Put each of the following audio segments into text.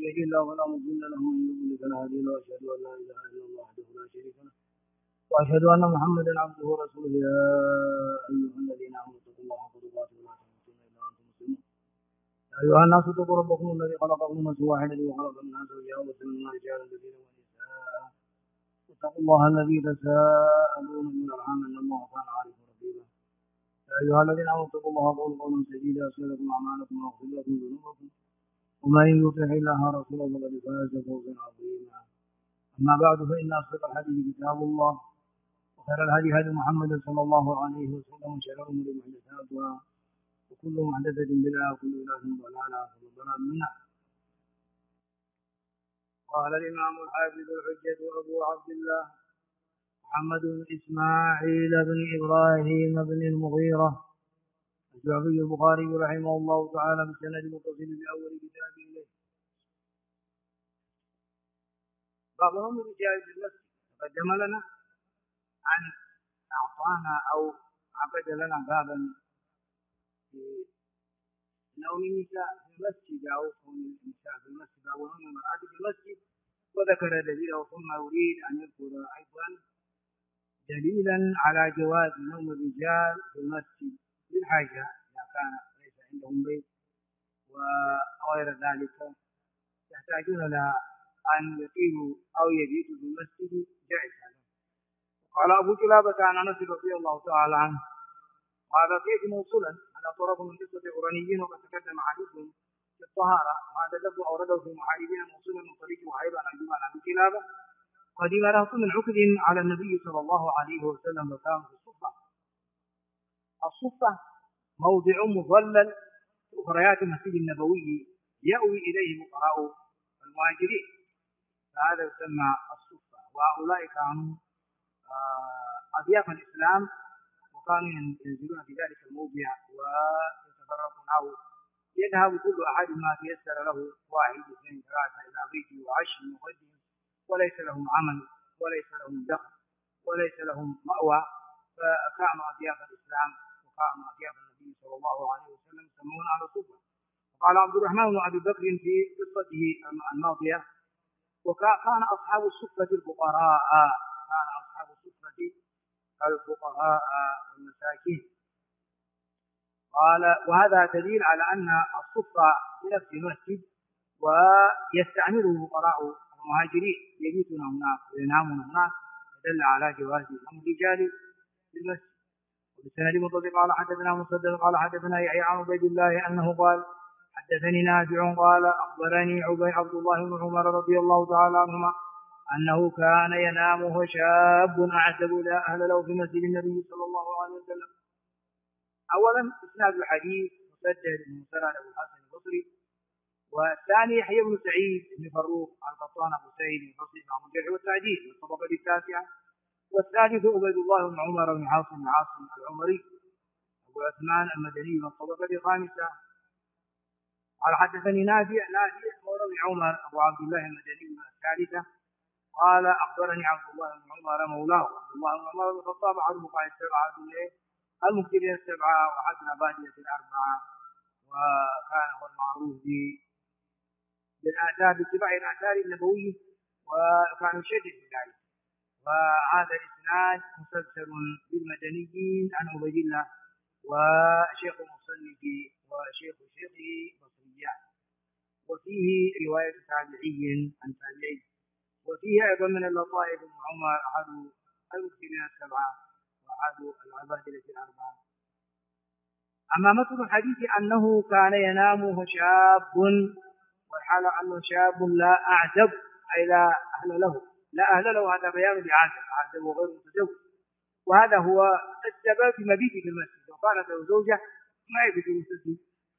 يهده الله فلا مضل له ومن يضلل فلا هادي له واشهد ان لا اله الا الله وحده لا شريك له واشهد ان محمدا عبده ورسوله يا ايها الذين امنوا اتقوا الله حق تقاته ولا تموتن الا وانتم مسلمون يا ايها الناس اتقوا ربكم الذي خلقكم من نفس واحده وخلق منها زوجها وبث منهما رجالا كثيرا ونساء واتقوا الله الذي تساءلون به والارحام ان الله كان عليكم رقيبا يا ايها الذين امنوا اتقوا الله وقولوا قولا سديدا يغفر لكم اعمالكم ويغفر لكم ذنوبكم ومن يطع الله ورسوله فقد فاز فوزا عظيما اما بعد فان اصدق الحديث كتاب الله وخير الهدي هدي محمد صلى الله عليه وسلم وشر الامور محدثاتها وكل محدثه بدعه وكل بدعه ضلاله وكل ضلال من النار. قال الامام الحافظ الحجه ابو عبد الله محمد بن اسماعيل بن ابراهيم بن المغيره الشعبي البخاري رحمه الله تعالى بالسند المتصل باول كتابه اليه. باب امر جائز المسجد تقدم لنا ان اعطانا او عقد لنا بابا في نوم النساء في المسجد او كون النساء في المسجد او نوم المراه في المسجد وذكر دليله ثم يريد ان يذكر ايضا دليلا على جواز نوم الرجال في المسجد للحاجه اذا كان ليس عندهم بيت وغير ذلك يحتاجون الى ان يقيموا او يبيتوا في المسجد جائز هذا. قال ابو كلابه عن انس رضي الله تعالى عنه هذا كيف موصولا على طرف من قصه قرنيين وقد تقدم حديثهم في الطهاره وهذا اللفظ اورده في محاربين موصولا من طريق وهيب عن ايوب عن ابي كلابه قدم رهط من عقد على النبي صلى الله عليه وسلم وكان في الصفه. الصفه موضع مظلل في اخريات المسجد النبوي يأوي اليه فقراء المهاجرين فهذا يسمى الصفه وهؤلاء كانوا اضياف الاسلام وكانوا ينزلون في ذلك الموضع ويتفرقون او يذهب كل احد ما تيسر له واحد اثنين ثلاثه الى بيته وعشر وغد وليس لهم عمل وليس لهم دخل وليس لهم مأوى فكانوا اضياف الاسلام وكانوا اضياف النبي صلى الله عليه وسلم يسمون على الصفه. قال عبد الرحمن بن ابي بكر في قصته الماضيه وكان اصحاب الصفه الفقراء كان اصحاب الصفه الفقراء والمساكين. قال وهذا دليل على ان الصفه في نفس المسجد ويستعمله فقراء المهاجرين يبيتون هناك وينامون هناك دل على جواز نوم الرجال في المسجد. وبالسند المتصل قال حدثنا مسدد قال حدثنا يحيى عن عبيد الله انه قال حدثني نافع قال اخبرني عبد الله بن عمر رضي الله تعالى عنهما أنه كان ينام وهو شاب أعزب لا أهل له في مسجد النبي صلى الله عليه وسلم. أولا إسناد الحديث مسدد بن مسلم أبو الحسن البصري والثاني يحيى بن سعيد بن فروخ القطان أبو سعيد البصري مع الجرح والتعديل من الطبقة التاسعة والثالث عبيد الله بن عمر بن عاصم العمري أبو عثمان المدني من الطبقة الخامسة. قال حدثني نافع مولى بن عمر أبو عبد الله المدني من الثالثة قال أخبرني عبد الله بن عمر مولاه عبد الله بن عمر بن الخطاب أحد فقهاء السبعة المكثرين السبعة وأحد الأبادلة الأربعة وكان هو المعروف بالآثار باتباع الآثار النبوية وكان يشدد في ذلك. وهذا الإسناد مسلسل بالمدنيين عن عبيد الله وشيخ المصنف وشيخ شيخه بصريان وفيه رواية تابعي عن تابعي وفيه أيضا من اللطائف بن عمر أحد المكثرين السبعة وأحد العبادلة الأربعة. أما متن الحديث أنه كان ينام وهو شاب والحال أنه شاب لا أعزب أي لا أهل له هذا بيان لعازب وغير متزوج وهذا هو السبب في مبيته في المسجد وكانت له زوجة ما يبيت في المسجد.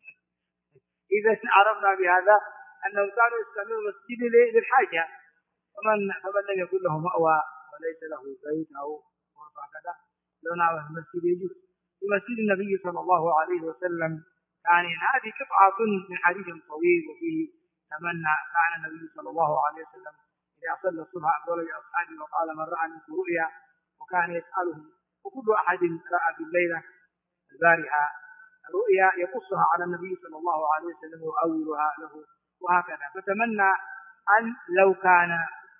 إذا عرفنا بهذا أنهم كانوا يستعملون المسجد للحاجة فمن لم يكن له مأوى وليس له بيت أو غرفة كذا لو نام في المسجد يجوز. في مسجد النبي صلى الله عليه وسلم يعني هذه قطعة من حديث طويل وفيه تمنى كان النبي صلى الله عليه وسلم إذا صلى الصبح أقول لأصحابه وقال من رأى منكم رؤيا وكان يسألهم وكل أحد رأى في الليلة البارحة رؤيا يقصها على النبي صلى الله عليه وسلم ويؤولها له وهكذا. فتمنى أن لو كان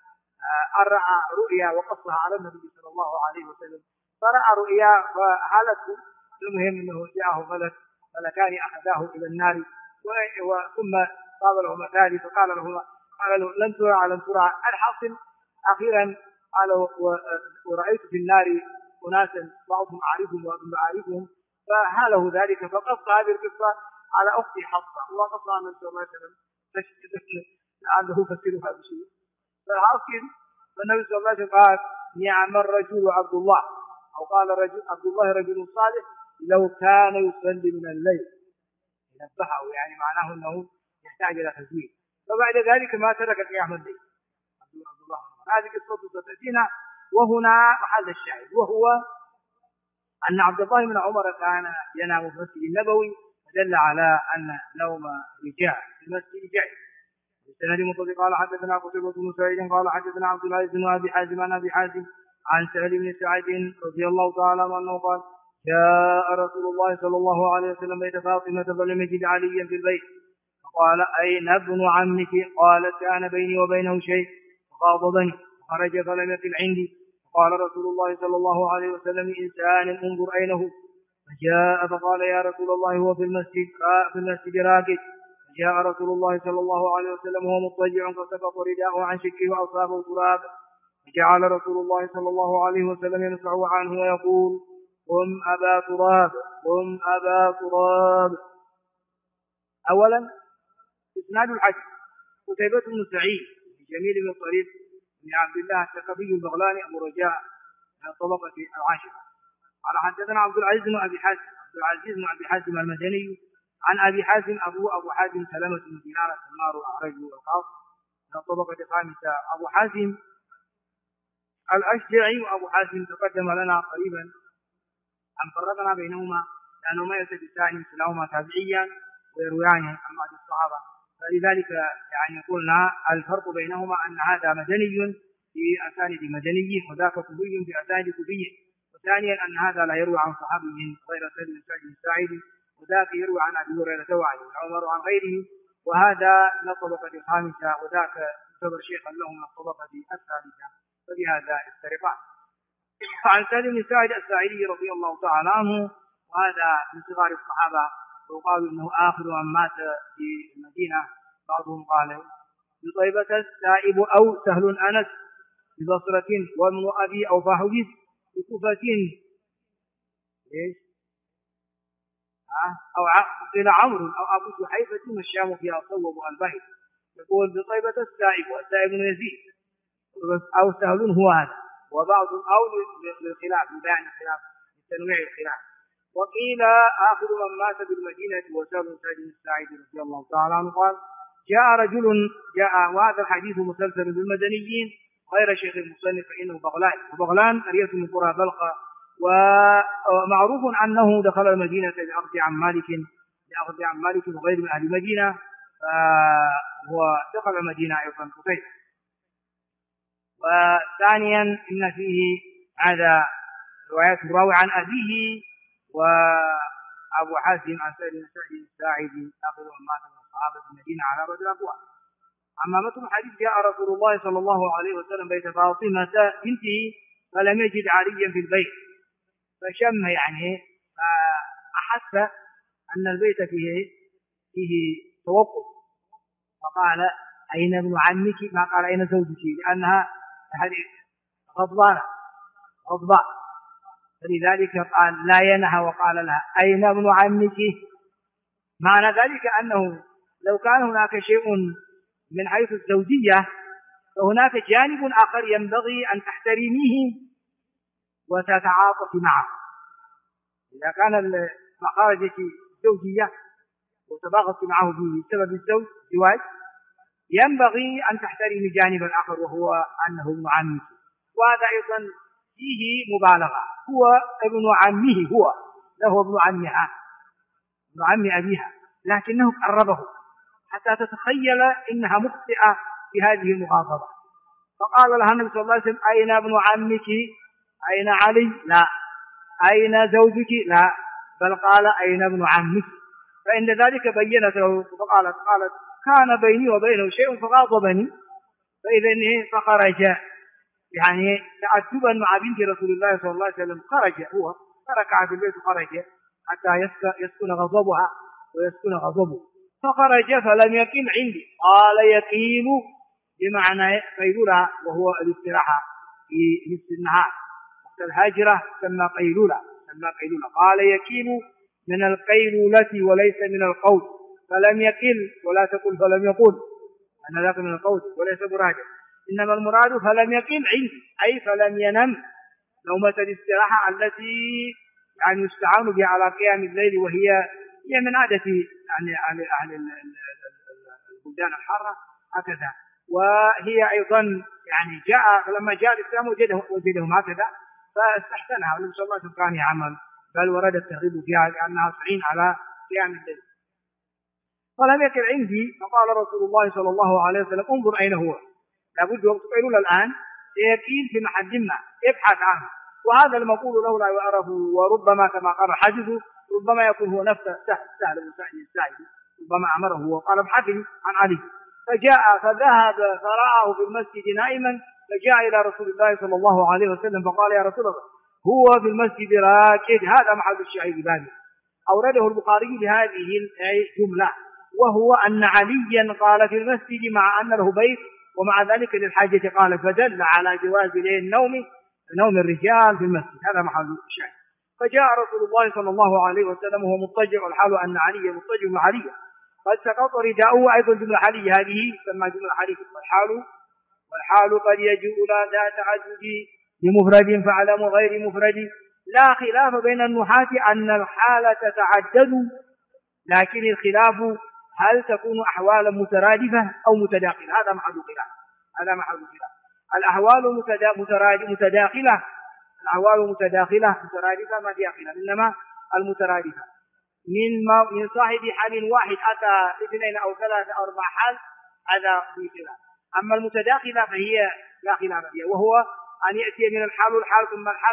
رأى رؤيا وقصها على النبي صلى الله عليه وسلم، فرأى رؤيا فحالته، المهم أنه جاءه ملكان أخذاه إلى النار، ثم قابلهما ثاني فقال له لن ترى الحاصل. أخيرا قال ورأيت في النار أناسا بعضهم أعرفهم وبعضهم أعرفهم، فهاله ذلك فقص هذه القصة على أختي حفصة وقصها النبي صلى الله عليه وسلم لعله فسرها بشيء. فالحاصل فالنبي صلى الله عليه وسلم قال نعم الرجل عبد الله، أو قال عبد الله رجل صالح لو كان يصلي من الليل، نبهه يعني معناه أنه يحتاج إلى تزويد. فبعد ذلك ما ترك قيام الليل عبد الله. هذه قصة ستأتينا، وهنا محل الشاهد، وهو أن عبد الله بن عمر كان ينام في المسجد النبوي، فدل على أن نوم رجال في المسجد جائز. السند مطلق قال حدثنا قتيبة بن سعيد قال حدثنا عبد العزيز بن أبي حازم عن أبي حازم عن سهل بن سعد رضي الله تعالى عنه قال جاء رسول الله صلى الله عليه وسلم بيت فاطمة فلم يجد عليا في البيت، فقال أين ابن عمك؟ قالت كان بيني وبينه شيء فغاضبني وخرج فلم يقل عندي، فقال رسول الله صلى الله عليه وسلم إنسان انظر أين هو، فجاء فقال يا رسول الله هو في المسجد راكد، فجاء رسول الله صلى الله عليه وسلم وهو مضطجع فسقط رداءه عن شكه وأصابه تراب، فجعل رسول الله صلى الله عليه وسلم ينفعه عنه ويقول قم أبا تراب قم أبا تراب. أولا إسناد الحديث قتيبة بن سعيد جميل بن طريف بن عبد الله الثقفي البغلاني أبو رجاء من الطبقة العاشرة. قال حدثنا عبد العزيز بن أبي حازم المدني عن أبي حازم أبو حازم سلمة بن دينار السمار الأعرج والقاص من الطبقة الخامسة. أبو حازم الأشجعي وأبو حازم تقدم لنا قريبا أن فرقنا بينهما لأنه ما يتبسان كلاهما تابعيا ويرويان عن بعض الصحابة، فلذلك يعني قلنا الفرق بينهما أن هذا مدني في أسانيد مدني وذاك كوفي في أسانيد كوفي، وثانيا أن هذا لا يروي عن صحابي غير سعد بن سعد الساعدي، وذاك يروي عن أبي هريرة وعن عمر وعن غيره، وهذا من الطبقة الخامسة وذاك يعتبر شيخا له من الطبقة الثالثة، فبهذا افترقان. عن سعد بن سعد الساعدي رضي الله تعالى عنه، وهذا من صغار الصحابة، وقالوا انه اخر من مات في المدينه، بعضهم قال بطيبة السائب او سهل انس ببصرة وابن ابي او فحدث بكوفة ليش؟ او قيل عمرو او ابو جحيفة والشام فيها صوب البهي، يقول بطيبة السائب والسائب بن يزيد او سهل هو هذا، وبعض او للخلاف لبيان الخلاف لتنويع الخلاف. وقيل آخر من مات بالمدينة وسهل بن سعد الساعدي رضي الله تعالى عنه قال جاء وهذا الحديث مسلسل بالمدنيين غير شيخ المصنف فإنه بغلان، وبغلان قرية من قرى بلخة، ومعروف أنه دخل المدينة لأخذ عن مالك وغير من أهل المدينة، فهو دخل المدينة أيضا قتيبة. وثانيا إن فيه هذا روايات الراوي عن أبيه وأبو حازم عن سعد بن سعد الساعدي آخر من مات من الصحابة في المدينة على رجل أبواب. أما متن الحديث جاء رسول الله صلى الله عليه وسلم بيت فاطمة بنته فلم يجد عليا في البيت، فشم يعني أحس أن البيت فيه توقف، فقال أين ابن عمك؟ ما قال أين زوجك، لأنها غضباء، فلذلك قال لا ينهى وقال لها أين ابن عمك؟ معنى ذلك أنه لو كان هناك شيء من حيث الزوجية فهناك جانب آخر ينبغي أن تحترميه وتتعاطف معه. إذا كان المخارج زوجية وتباغت معه بسبب الزواج ينبغي أن تحترم جانبا آخر وهو أنه ابن عمك، وهذا أيضا فيه مبالغة، هو ابن عمه، هو له ابن عمها ابن عم أبيها، لكنه قربه حتى تتخيل إنها مخطئة في هذه المغاضبة، فقال لها النبي صلى الله عليه وسلم أين ابن عمك؟ أين علي؟ لا. أين زوجك؟ لا، بل قال أين ابن عمك؟ فإن ذلك بينت له، فقالت كان بيني وبينه شيء فغاضبني فإذا فخرج يعني تأدبا مع بنت رسول الله صلى الله عليه وسلم خرج هو تركها في البيت وخرج حتى يسكن غضبها ويسكن غضبه فخرج فلم يكن عندي قال يكين بمعنى قيلولة وهو الاستراحة في نصف النهار وقت الهجرة تسمى قيلولة قال يكين من القيلولة وليس من القول فلم يكل ولا تقل فلم يقول أن ذاك من القول وليس مراجع إنما المراد فلم يكن عندي أي فلم ينم نومة الاستراحة التي يعني يستعان بها على قيام الليل وهي من عادة يعني أهل البلدان الحارة هكذا وهي أيضا يعني فلما جاء الإسلام وجدهم هكذا فاستحسنها والنبي صلى الله عليه وسلم كان يعمل بل ورد الترغيب فيها لأنها تعين على قيام الليل فلم يكن عندي فقال رسول الله صلى الله عليه وسلم انظر أين هو لابد وقت قيلولة الآن سيكين في محل ما ابحث عنه وهذا المقول له لا يعرف وربما كما قال حدثه ربما يكون هو نفسه سهل بن سعد الساعدي ربما أمره وقال ابحثني عن علي فجاء فذهب فرآه في المسجد نائما فجاء إلى رسول الله صلى الله عليه وسلم فقال يا رسول الله هو في المسجد راكد هذا محل الشاهد بابه أورده البخاري بهذه الجملة وهو أن عليا قال في المسجد مع أن له بيت ومع ذلك للحاجة قال فدل على جواز نوم الرجال في المسجد هذا محل الشاهد فجاء رسول الله صلى الله عليه وسلم وهو مضطجع والحال أن علي مضطجع عليا قد سقط رداؤه أيضا جملة حالية هذه تسمى جملة حالية والحال قد يجوء لا ذات تعدد بمفرد فعلم غير مفرد لا خلاف بين النحاة أن الحالة تتعدد لكن الخلاف هل تكون أحوالا مترادفة أو متداخلة هذا محل خلاف الأحوال متداخلة مترادفة ما فيها خلاف إنما المترادفة من صاحب حال واحد أتى 2 أو 3 أو 4 حال هذا في خلاف أما المتداخلة فهي لا خلاف فيها وهو أن يأتي من الحال ثم الحال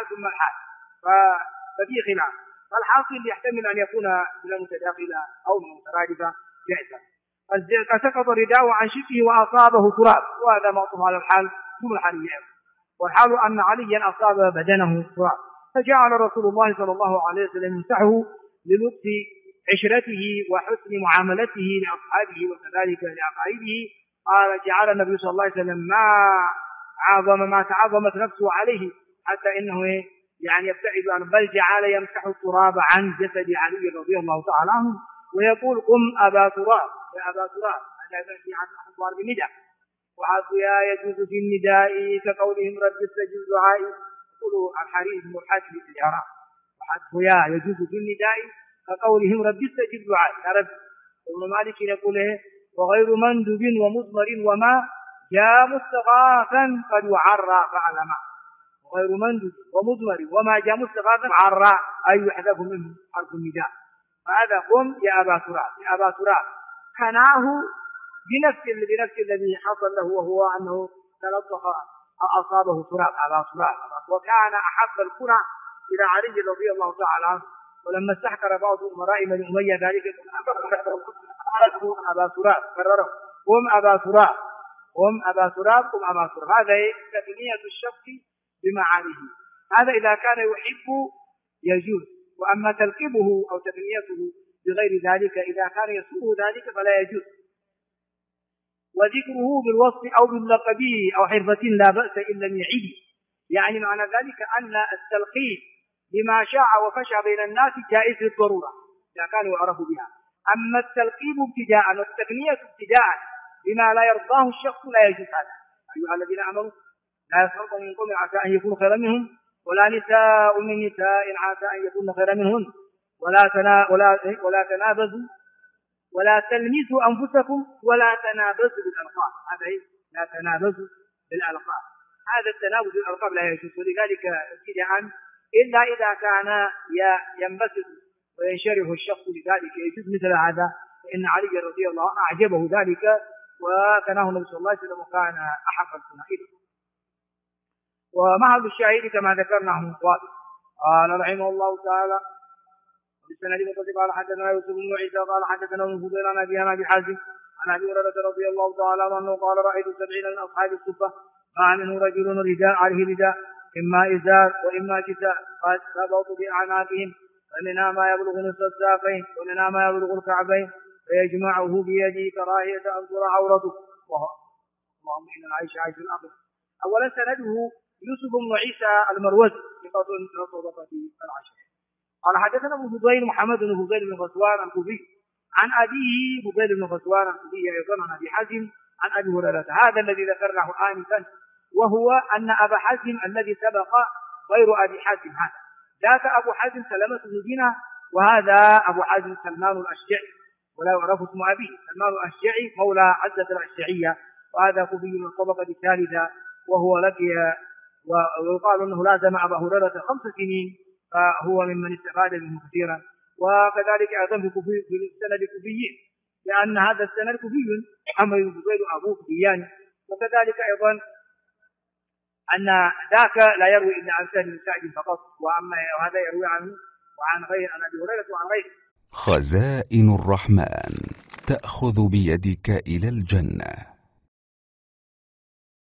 ففي خلاف فالحاصل يحتمل أن يكون من المتداخلة أو من المترادفة جائزة فسقط رداءه عن شقه وأصابه تراب وهذا معطوف على الحال جملة حالية والحال أن عليا أصاب بدنه تراب فجعل رسول الله صلى الله عليه وسلم يمسحه للطف عشرته وحسن معاملته لأصحابه وكذلك لأقاربه قال جعل النبي صلى الله عليه وسلم ما تعظمت نفسه عليه حتى إنه يعني يبتعد عنه بل جعل يمسح التراب عن جسد علي رضي الله تعالى عنه ويقول قم أبا تراب يا أبا تراب هذا في أخبار بالنداء وحظيا يجوز في النداء كقولهم رب استجب دعائي يقولوا الحريث مرحاتي في العراق وحظيا يجوز في النداء كقولهم رب استجب دعائي يا رب ابن مالك يقول وغير مندب ومضمر وما جاء مستغاثا قد يعرى فعلما وغير مندب ومضمر وما جاء مستغاثا عرى أي يحذف منه حرف النداء فهذا قم يا أبا تراب كناه بنفس الذي حصل له وهو أنه تلطخ أو أصابه تراب أبا تراب وكان أحب الكنى إلى علي رضي الله تعالى عنه ولما استحكر بعض أمراء بني أمية ذلك قم أبا تراب كرره قم أبا تراب هذا تثنية الشخص بمعانيه هذا إذا كان يحب يجوز وأما تلقبه أو تثنيته بغير ذلك إذا كان يسوء ذلك فلا يجوز وذكره بالوصف أو باللقب أو حرفة لا بأس إن لم يعد يعني معنى ذلك أن التلقيب بما شاع وفشى بين الناس جائز للضرورة إذا كانوا يعرفوا بها أما التلقيب ابتداء والتثنية ابتداء بما لا يرضاه الشخص لا يجوز هذا أيها الذين آمنوا لا يسخر من قوم عسى أن يكون خيرا منهم ولا نساء من نساء عسى أن يكون خيرا منهن ولا تنابزوا ولا تلمسوا أنفسكم ولا تنابزوا بالألقاب هذا لا تنابزوا بالألقاب هذا التنابز بالألقاب لا يجوز ولذلك ابتداء إلا إذا كان ينبسط وينشره الشخص لذلك يجوز مثل هذا فإن علي رضي الله عنه أعجبه ذلك وكانه النبي صلى الله عليه وسلم وكان أحب الكنى إليه ومعهد الشاهد كما ذكرناه واضح قال رحمه الله تعالى بالسند المتصل قال حدثنا يوسف بن عيسى قال حدثنا ابن فضيل عن ابي حازم عن عن أبي هريرة رضي الله تعالى عنه قال رأيت 70 من أصحاب الصفة ما منه رجل رداء عليه رداء إما إزار وإما كساء قد ربطوا بأعناقهم فمنها ما يبلغ نصف الساقين ومنها ما يبلغ الكعبين فيجمعه بيده كراهية أن ترى عورته. اللهم إن العيش عيش الآخرة. أولا سنده يوسف بن عيسى المروزي ثقة من طبقة العشر. قال حدثنا ابن فضيل محمد بن فضيل بن غزوان الكوفي عن أبيه فضيل بن غزوان الكوفي أيضا عن أبي حازم عن أبي هريرة هذا الذي ذكرناه آنفا، وهو أن أبا حازم الذي سبق غير أبي حازم هذا، ذاك أبو حازم سلمة بن دينار وهذا أبو حازم سلمان الأشجعي ولا يعرف اسم أبيه. سلمان الأشجعي مولى عزة الأشجعية وهذا كوفي من الطبقة الثالثة وهو لقي ويقال أنه لازم أبا هريرة 5 سنين فهو ممن استفاد منه كثيرا. وكذلك أيضا في السند كوفيين لأن هذا السند كوفي محمد بن فضيل أبوه كوفيان. وكذلك أيضا أن ذاك لا يروي إلا عن سهل بن سعد فقط وهذا يروي عنه وعن غير عن أبي هريرة وعن غيره. خزائن الرحمن تأخذ بيدك إلى الجنة.